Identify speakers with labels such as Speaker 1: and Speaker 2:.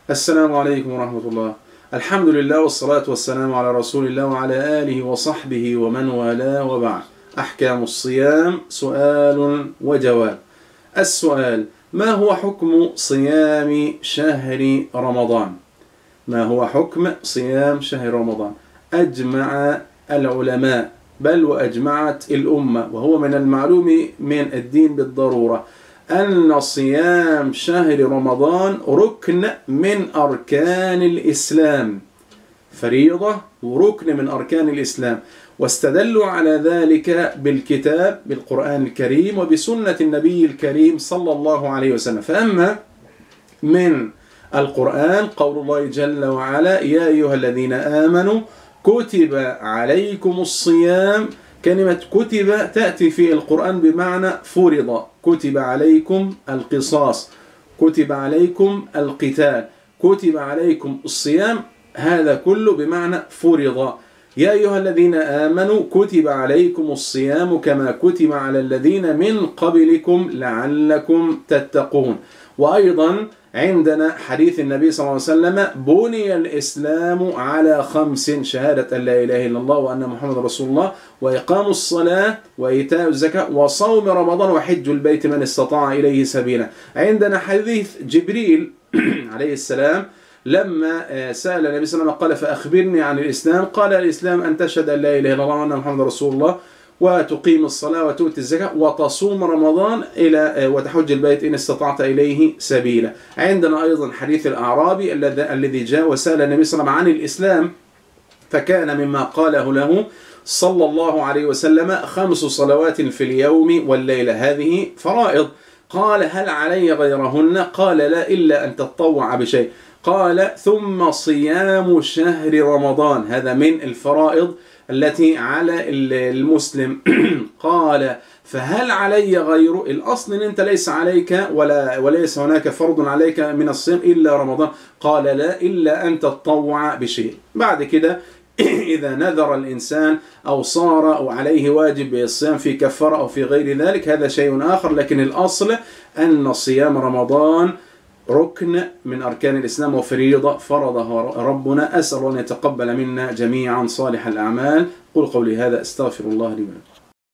Speaker 1: السلام عليكم ورحمة الله. الحمد لله والصلاة والسلام على رسول الله وعلى آله وصحبه ومن والاه، وبعد. أحكام الصيام، سؤال وجواب. السؤال: ما هو حكم صيام شهر رمضان؟ ما هو حكم صيام شهر رمضان؟ أجمع العلماء بل وأجمعت الأمة، وهو من المعلوم من الدين بالضرورة، أن صيام شهر رمضان ركن من أركان الإسلام، فريضة وركن من أركان الإسلام، واستدلوا على ذلك بالكتاب بالقرآن الكريم وبسنة النبي الكريم صلى الله عليه وسلم. فأما من القرآن قول الله جل وعلا: يا أيها الذين آمنوا كتب عليكم الصيام. كلمة كتب تأتي في القرآن بمعنى فرض، كتب عليكم القصاص، كتب عليكم القتال، كتب عليكم الصيام، هذا كله بمعنى فرض. يا أيها الذين آمنوا كتب عليكم الصيام كما كتب على الذين من قبلكم لعلكم تتقون. وأيضا عندنا حديث النبي صلى الله عليه وسلم: بني الإسلام على 5: شهادة أن لا إله إلا الله وأن محمد رسول الله، وإقام الصلاة، وإيتاء الزكاة، وصوم رمضان، وحج البيت من استطاع إليه سبيلا. عندنا حديث جبريل عليه السلام لما سأل النبي صلى الله عليه وسلم قال: فأخبرني عن الإسلام. قال: الإسلام أن تشهد أن لا إله إلا الله وأن محمد رسول الله، وتقيم الصلاة، وتؤتي الزكاة، وتصوم رمضان وتحج البيت إن استطعت إليه سبيلا. عندنا أيضا حديث الأعرابي الذي جاء وسأل النبي صلى الله عليه وسلم عن الإسلام، فكان مما قاله له صلى الله عليه وسلم: 5 صلوات في اليوم والليلة، هذه فرائض. قال: هل علي غيرهن؟ قال: لا، إلا أن تطوع بشيء. قال: ثم صيام شهر رمضان، هذا من الفرائض التي على المسلم. قال: فهل علي غيره؟ الأصل أن أنت ليس عليك وليس هناك فرض عليك من الصيام إلا رمضان. قال: لا، إلا أن تطوع بشيء. بعد كده إذا نذر الإنسان أو صار أو عليه واجب بالصيام في كفارة أو في غير ذلك، هذا شيء آخر، لكن الأصل أن صيام رمضان ركن من أركان الإسلام وفريضة فرضها ربنا. أسأل أن يتقبل منا جميعا صالح الأعمال. قل قولي هذا، استغفر الله لي ولكم.